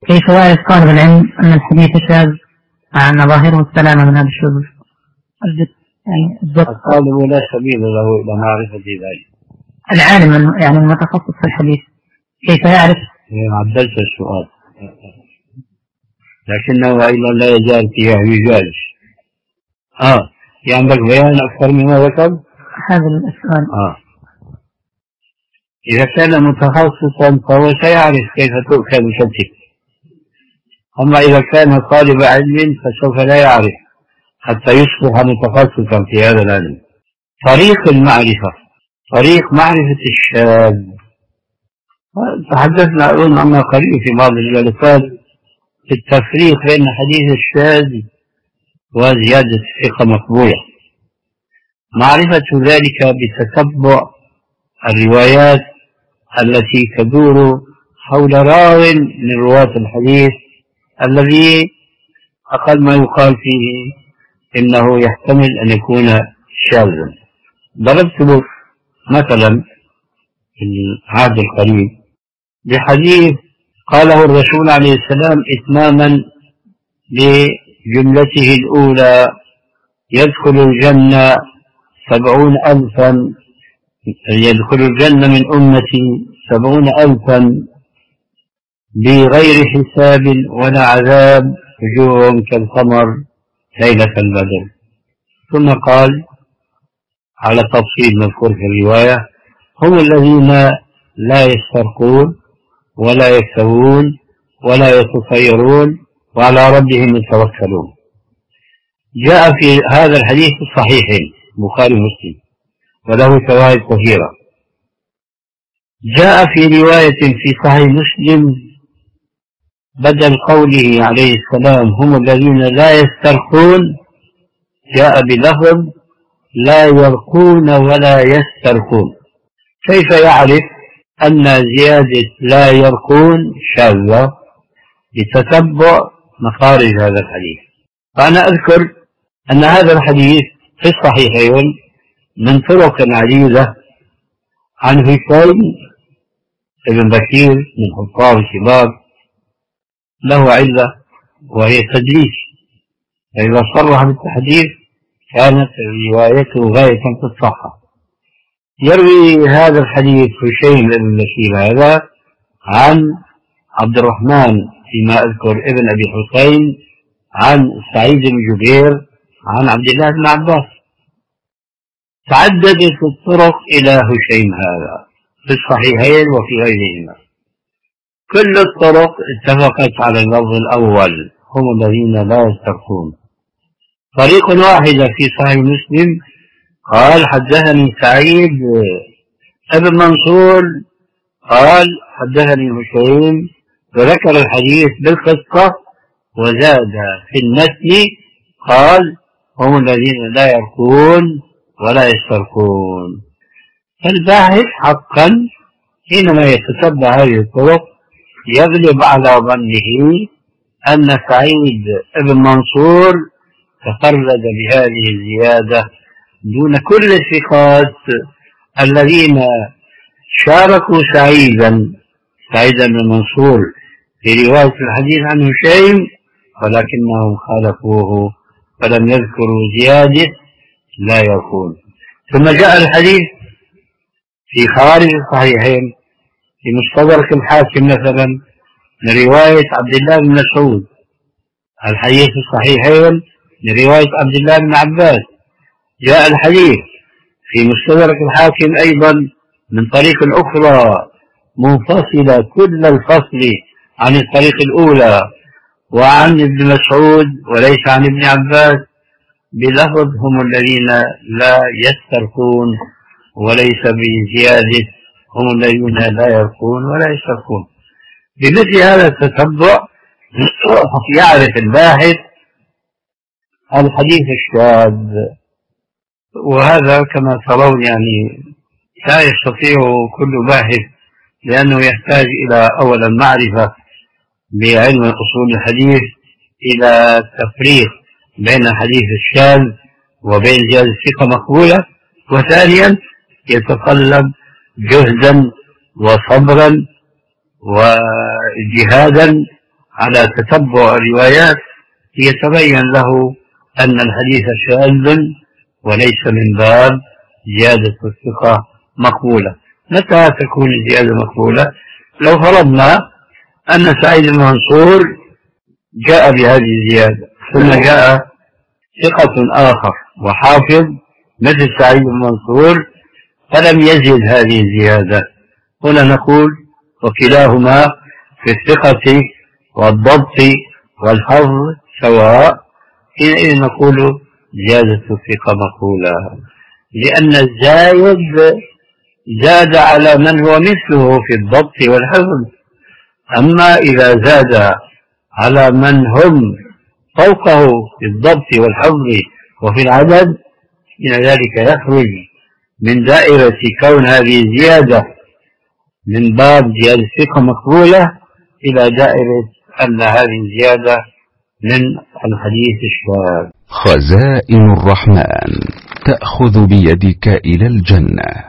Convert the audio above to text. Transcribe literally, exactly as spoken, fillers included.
كيف يعرف طالب العلم أن الحديث شاذ مع أن ظاهره السلامة من هذا الشذوذ؟ يعني الطالب لا سبيل له إلى معرفة ذلك. العالم يعني المتخصص في الحديث كيف يعرف؟ عدلت السؤال لكنه أيضا لا يزال فيه يجاز. آه يعني عندك بيان أكثر مما ذكر هذا السؤال. آه إذا كان متخصصا فهو سيعرف كيف تؤكل وتمسك، أما إذا كان طالب علم فسوف لا يعرف حتى يصبح متخصصا في هذا العلم. طريق المعرفة، طريق معرفة الشاذ، تحدثنا أظن عنها قليل في بعض الجلسات في التفريق بين حديث الشاذ وزيادة الثقة مقبولة. معرفة ذلك بتتبع الروايات التي تدور حول راو من رواة الحديث الذي أقل ما يقال فيه إنه يحتمل أن يكون شاذا. ضربت له مثلا في العهد القريب بحديث قاله الرسول عليه السلام إتماما لجملته الأولى: يدخل الجنة سبعون ألفا يدخل الجنة من أمتي سبعون ألفا بغير حساب ولا عذاب وجوههم كالقمر ليلة البدر. ثم قال على تفصيل مذكور في الرواية: هم الذين لا يسترقون ولا يكتوون ولا يتطيرون وعلى ربهم يتوكلون. جاء في هذا الحديث الصحيحين البخاري ومسلم وله فوائد كثيرة. جاء في رواية في صحيح مسلم بدل قوله عليه السلام هم الذين لا يسترقون جاء بلفظ لا يرقون ولا يسترقون. كيف يعرف أن زيادة لا يرقون شاذة؟ بتتبع مخارج هذا الحديث. فأنا أذكر أن هذا الحديث في الصحيحين من طرق عديدة عن هشيم ابن بكير من حفاظ الكبار له علة وهي تدليس، فإذا صرح بالتحديث كانت روايته غاية في الصحة. يروي هذا الحديث هشيم ابن بكير هذا عن عبد الرحمن فيما أذكر ابن أبي حسين عن سعيد بن جبير عن عبد الله بن عباس. تعددت الطرق إلى هشيم هذا في الصحيحين وفي غيرهما. كل الطرق اتفقت على اللفظ الأول هم الذين لا يسترقون. طريق واحدة في صحيح مسلم قال حدثني سعيد ابن منصور قال حدثني هشيم وذكر الحديث بالقصة وزاد في المتن قال هم الذين لا يرقون ولا يسترقون. فالباحث حقا حينما يتتبع هذه الطرق يغلب على ظنه أن سعيد ابن منصور تفرد بهذه الزيادة دون كل الثقات الذين شاركوا سعيدا سعيد بن منصور في رواية الحديث عن هشيم ولكنهم خالفوه فلم يذكروا زيادة لا يكون. ثم جاء الحديث في خوارج الصحيحين في مستدرك الحاكم مثلا من رواية عبد الله بن مسعود، الحديث الصحيحين من رواية عبد الله بن عباس. جاء الحديث في مستدرك الحاكم أيضا من طريق أخرى منفصلة كل الفصل عن الطريق الأولى وعن ابن مسعود وليس عن ابن عباس بلفظ هم الذين لا يسترقون وليس بزيادة هم الذين لا يرقون ولا يسترقون. بمثل هذا التتبع يعرف الباحث الحديث الشاذ، وهذا كما ترون يعني لا يستطيع كل باحث لأنه يحتاج إلى أولا معرفة بعلم أصول الحديث إلى تفريق بين الحديث الشاذ وبين زيادة الثقة مقبولة، وثانيا يتطلب جهدا وصبرا وجهادا على تتبع الروايات يتبين له أن الحديث شاذ وليس من باب زيادة الثقة مقبولة. متى تكون الزيادة مقبولة؟ لو فرضنا أن سعيد بن منصور جاء بهذه الزيادة ثم جاء ثقة آخر وحافظ مثل سعيد بن منصور فلم يزد هذه الزيادة، هنا نقول وكلاهما في الثقة والضبط والحفظ سواء، حينئذ نقول زيادة الثقة مقبولة، لأن الزايد زاد على من هو مثله في الضبط والحفظ. أما إذا زاد على من هم فوقه في الضبط والحفظ وفي العدد، إن ذلك يخرج من دائرة كون هذه الزيادة من باب زيادة الثقة مقبولة إلى دائرة أن هذه الزيادة من الحديث الشاذ. خزائن الرحمن تأخذ بيدك إلى الجنة.